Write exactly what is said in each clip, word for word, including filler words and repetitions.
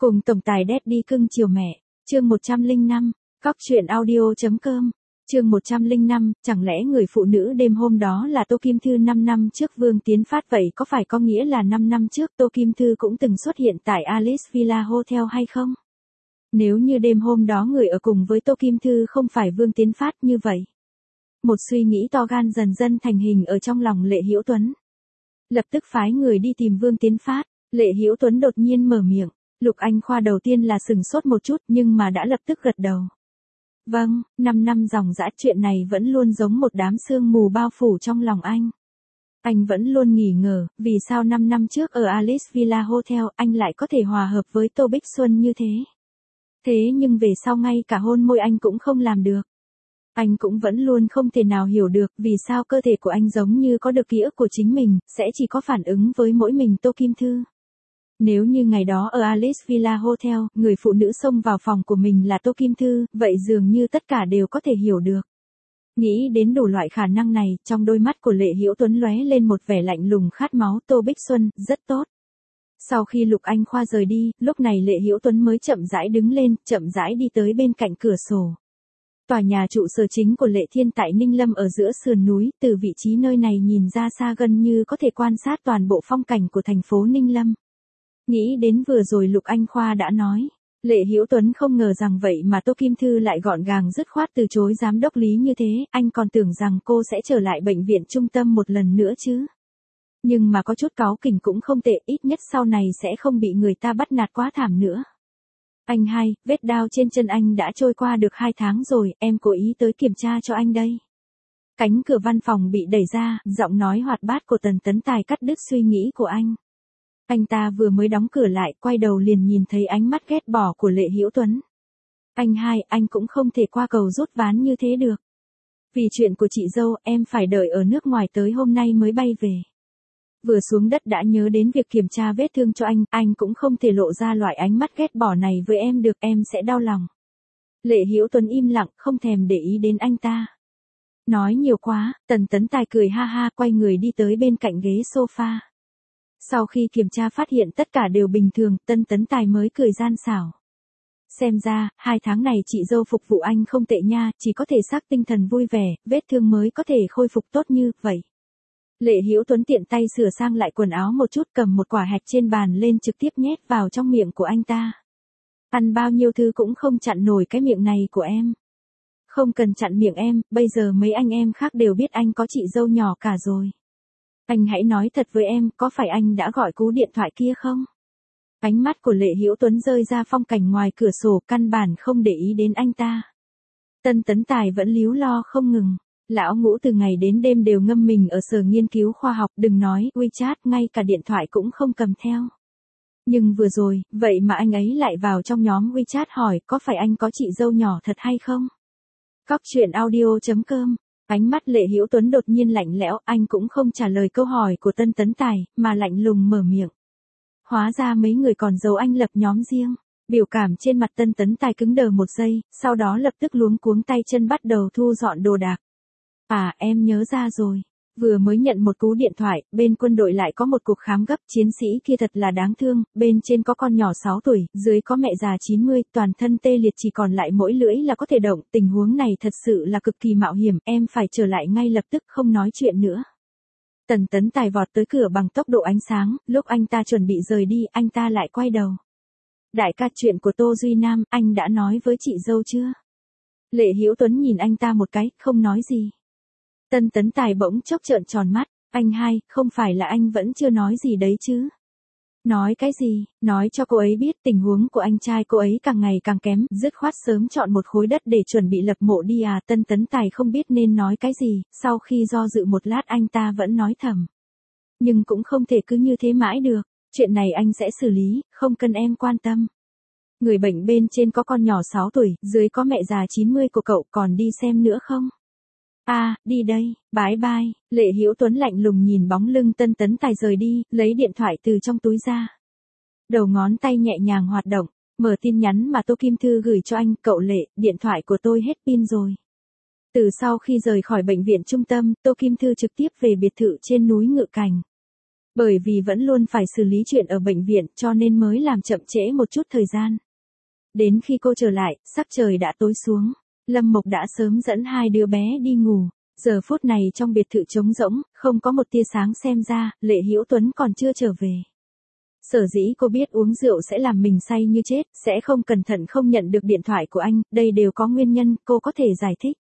Cùng tổng tài Daddy cưng chiều mẹ, chương một trăm lẻ năm, cóc truyện audio chấm com, chương một trăm lẻ năm, chẳng lẽ người phụ nữ đêm hôm đó là Tô Kim Thư năm năm trước Vương Tiến Phát vậy có phải có nghĩa là năm năm trước Tô Kim Thư cũng từng xuất hiện tại Alice Villa Hotel hay không? Nếu như đêm hôm đó người ở cùng với Tô Kim Thư không phải Vương Tiến Phát như vậy. Một suy nghĩ to gan dần dần thành hình ở trong lòng Lệ Hiểu Tuấn. Lập tức phái người đi tìm Vương Tiến Phát, Lệ Hiểu Tuấn đột nhiên mở miệng. Lục Anh Khoa đầu tiên là sừng sốt một chút nhưng mà đã lập tức gật đầu. Vâng, năm năm dòng dã chuyện này vẫn luôn giống một đám sương mù bao phủ trong lòng anh. Anh vẫn luôn nghi ngờ, vì sao năm năm trước ở Alice Villa Hotel anh lại có thể hòa hợp với Tô Bích Xuân như thế. Thế nhưng về sau ngay cả hôn môi anh cũng không làm được. Anh cũng vẫn luôn không thể nào hiểu được vì sao cơ thể của anh giống như có được ký ức của chính mình, sẽ chỉ có phản ứng với mỗi mình Tô Kim Thư. Nếu như ngày đó ở Alice Villa Hotel, người phụ nữ xông vào phòng của mình là Tô Kim Thư, vậy dường như tất cả đều có thể hiểu được. Nghĩ đến đủ loại khả năng này, trong đôi mắt của Lệ Hiểu Tuấn lóe lên một vẻ lạnh lùng khát máu. Tô Bích Xuân, rất tốt. Sau khi Lục Anh Khoa rời đi, lúc này Lệ Hiểu Tuấn mới chậm rãi đứng lên, chậm rãi đi tới bên cạnh cửa sổ. Tòa nhà trụ sở chính của Lệ Thiên tại Ninh Lâm ở giữa sườn núi, từ vị trí nơi này nhìn ra xa gần như có thể quan sát toàn bộ phong cảnh của thành phố Ninh Lâm. Nghĩ đến vừa rồi Lục Anh Khoa đã nói, Lệ Hiểu Tuấn không ngờ rằng vậy mà Tô Kim Thư lại gọn gàng dứt khoát từ chối giám đốc Lý như thế, anh còn tưởng rằng cô sẽ trở lại bệnh viện trung tâm một lần nữa chứ. Nhưng mà có chút cáu kỉnh cũng không tệ, ít nhất sau này sẽ không bị người ta bắt nạt quá thảm nữa. Anh hai, vết đao trên chân anh đã trôi qua được hai tháng rồi, em cố ý tới kiểm tra cho anh đây. Cánh cửa văn phòng bị đẩy ra, giọng nói hoạt bát của Tần Tấn Tài cắt đứt suy nghĩ của anh. Anh ta vừa mới đóng cửa lại, quay đầu liền nhìn thấy ánh mắt ghét bỏ của Lệ Hiểu Tuấn. Anh hai, anh cũng không thể qua cầu rút ván như thế được. Vì chuyện của chị dâu, em phải đợi ở nước ngoài tới hôm nay mới bay về. Vừa xuống đất đã nhớ đến việc kiểm tra vết thương cho anh, anh cũng không thể lộ ra loại ánh mắt ghét bỏ này với em được, em sẽ đau lòng. Lệ Hiểu Tuấn im lặng, không thèm để ý đến anh ta. Nói nhiều quá, Tần Tấn Tài cười ha ha, quay người đi tới bên cạnh ghế sofa. Sau khi kiểm tra phát hiện tất cả đều bình thường, Tân Tấn Tài mới cười gian xảo. Xem ra, hai tháng này chị dâu phục vụ anh không tệ nha, chỉ có thể xác tinh thần vui vẻ, vết thương mới có thể khôi phục tốt như vậy. Lệ Hiểu Tuấn tiện tay sửa sang lại quần áo một chút, cầm một quả hạch trên bàn lên trực tiếp nhét vào trong miệng của anh ta. Ăn bao nhiêu thứ cũng không chặn nổi cái miệng này của em. Không cần chặn miệng em, bây giờ mấy anh em khác đều biết anh có chị dâu nhỏ cả rồi. Anh hãy nói thật với em, có phải anh đã gọi cú điện thoại kia không? Ánh mắt của Lệ Hiểu Tuấn rơi ra phong cảnh ngoài cửa sổ, căn bản không để ý đến anh ta. Tân Tấn Tài vẫn líu lo không ngừng. Lão Ngũ từ ngày đến đêm đều ngâm mình ở sở nghiên cứu khoa học, đừng nói WeChat, ngay cả điện thoại cũng không cầm theo. Nhưng vừa rồi, vậy mà anh ấy lại vào trong nhóm WeChat hỏi có phải anh có chị dâu nhỏ thật hay không? Cóc truyện audio chấm com. Ánh mắt Lệ Hiểu Tuấn đột nhiên lạnh lẽo, anh cũng không trả lời câu hỏi của Tân Tấn Tài, mà lạnh lùng mở miệng. Hóa ra mấy người còn giấu anh lập nhóm riêng. Biểu cảm trên mặt Tân Tấn Tài cứng đờ một giây, sau đó lập tức luống cuống tay chân bắt đầu thu dọn đồ đạc. À, em nhớ ra rồi. Vừa mới nhận một cú điện thoại, bên quân đội lại có một cuộc khám gấp, chiến sĩ kia thật là đáng thương, bên trên có con nhỏ sáu tuổi, dưới có mẹ già chín mươi, toàn thân tê liệt chỉ còn lại mỗi lưỡi là có thể động, tình huống này thật sự là cực kỳ mạo hiểm, em phải trở lại ngay lập tức, không nói chuyện nữa. Tần Tấn Tài vọt tới cửa bằng tốc độ ánh sáng, lúc anh ta chuẩn bị rời đi, anh ta lại quay đầu. Đại ca, chuyện của Tô Duy Nam, anh đã nói với chị dâu chưa? Lệ Hiểu Tuấn nhìn anh ta một cái, không nói gì. Tân Tấn Tài bỗng chốc trợn tròn mắt, anh hai, không phải là anh vẫn chưa nói gì đấy chứ? Nói cái gì? Nói cho cô ấy biết tình huống của anh trai cô ấy càng ngày càng kém, dứt khoát sớm chọn một khối đất để chuẩn bị lập mộ đi à? Tân Tấn Tài không biết nên nói cái gì, sau khi do dự một lát anh ta vẫn nói thầm. Nhưng cũng không thể cứ như thế mãi được, chuyện này anh sẽ xử lý, không cần em quan tâm. Người bệnh bên trên có con nhỏ sáu tuổi, dưới có mẹ già chín mươi của cậu, còn đi xem nữa không? À, đi đây, bye bye. Lệ Hiểu Tuấn lạnh lùng nhìn bóng lưng Tân Tấn Tài rời đi, lấy điện thoại từ trong túi ra. Đầu ngón tay nhẹ nhàng hoạt động, mở tin nhắn mà Tô Kim Thư gửi cho anh, cậu Lệ, điện thoại của tôi hết pin rồi. Từ sau khi rời khỏi bệnh viện trung tâm, Tô Kim Thư trực tiếp về biệt thự trên núi Ngự Cảnh. Bởi vì vẫn luôn phải xử lý chuyện ở bệnh viện cho nên mới làm chậm trễ một chút thời gian. Đến khi cô trở lại, sắc trời đã tối xuống. Lâm Mộc đã sớm dẫn hai đứa bé đi ngủ. Giờ phút này trong biệt thự trống rỗng, không có một tia sáng xem ra, Lệ Hữu Tuấn còn chưa trở về. Sở dĩ cô biết uống rượu sẽ làm mình say như chết, sẽ không cẩn thận không nhận được điện thoại của anh, đây đều có nguyên nhân, cô có thể giải thích.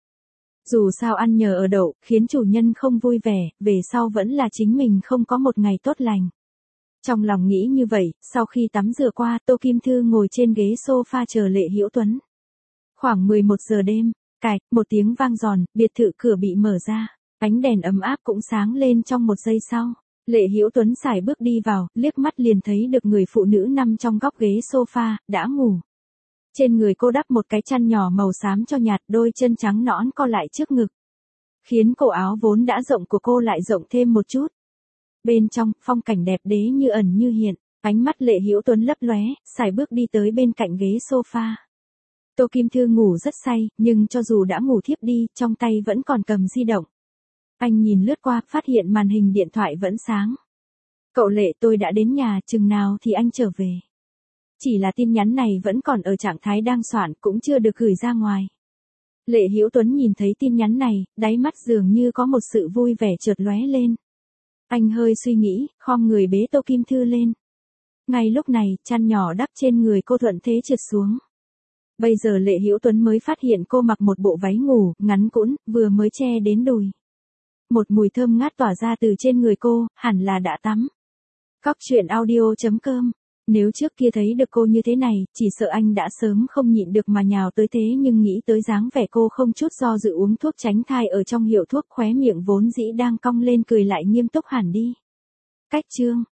Dù sao ăn nhờ ở đậu, khiến chủ nhân không vui vẻ, về sau vẫn là chính mình không có một ngày tốt lành. Trong lòng nghĩ như vậy, sau khi tắm rửa qua, Tô Kim Thư ngồi trên ghế sofa chờ Lệ Hữu Tuấn. Khoảng mười một giờ đêm, cạch, một tiếng vang giòn, biệt thự cửa bị mở ra, ánh đèn ấm áp cũng sáng lên trong một giây sau. Lệ Hữu Tuấn sải bước đi vào, liếc mắt liền thấy được người phụ nữ nằm trong góc ghế sofa, đã ngủ. Trên người cô đắp một cái chăn nhỏ màu xám cho nhạt, đôi chân trắng nõn co lại trước ngực, khiến cổ áo vốn đã rộng của cô lại rộng thêm một chút. Bên trong, phong cảnh đẹp đẽ như ẩn như hiện, ánh mắt Lệ Hữu Tuấn lấp lóe, sải bước đi tới bên cạnh ghế sofa. Tô Kim Thư ngủ rất say, nhưng cho dù đã ngủ thiếp đi, trong tay vẫn còn cầm di động. Anh nhìn lướt qua, phát hiện màn hình điện thoại vẫn sáng. Cậu Lệ, tôi đã đến nhà, chừng nào thì anh trở về. Chỉ là tin nhắn này vẫn còn ở trạng thái đang soạn, cũng chưa được gửi ra ngoài. Lệ Hữu Tuấn nhìn thấy tin nhắn này, đáy mắt dường như có một sự vui vẻ chợt lóe lên. Anh hơi suy nghĩ, khom người bế Tô Kim Thư lên. Ngay lúc này, chăn nhỏ đắp trên người cô thuận thế trượt xuống. Bây giờ Lệ Hữu Tuấn mới phát hiện cô mặc một bộ váy ngủ, ngắn cũn, vừa mới che đến đùi. Một mùi thơm ngát tỏa ra từ trên người cô, hẳn là đã tắm. Cóc truyện audio chấm com. Nếu trước kia thấy được cô như thế này, chỉ sợ anh đã sớm không nhịn được mà nhào tới thế, nhưng nghĩ tới dáng vẻ cô không chút do dự uống thuốc tránh thai ở trong hiệu thuốc, khóe miệng vốn dĩ đang cong lên cười lại nghiêm túc hẳn đi. Cách chương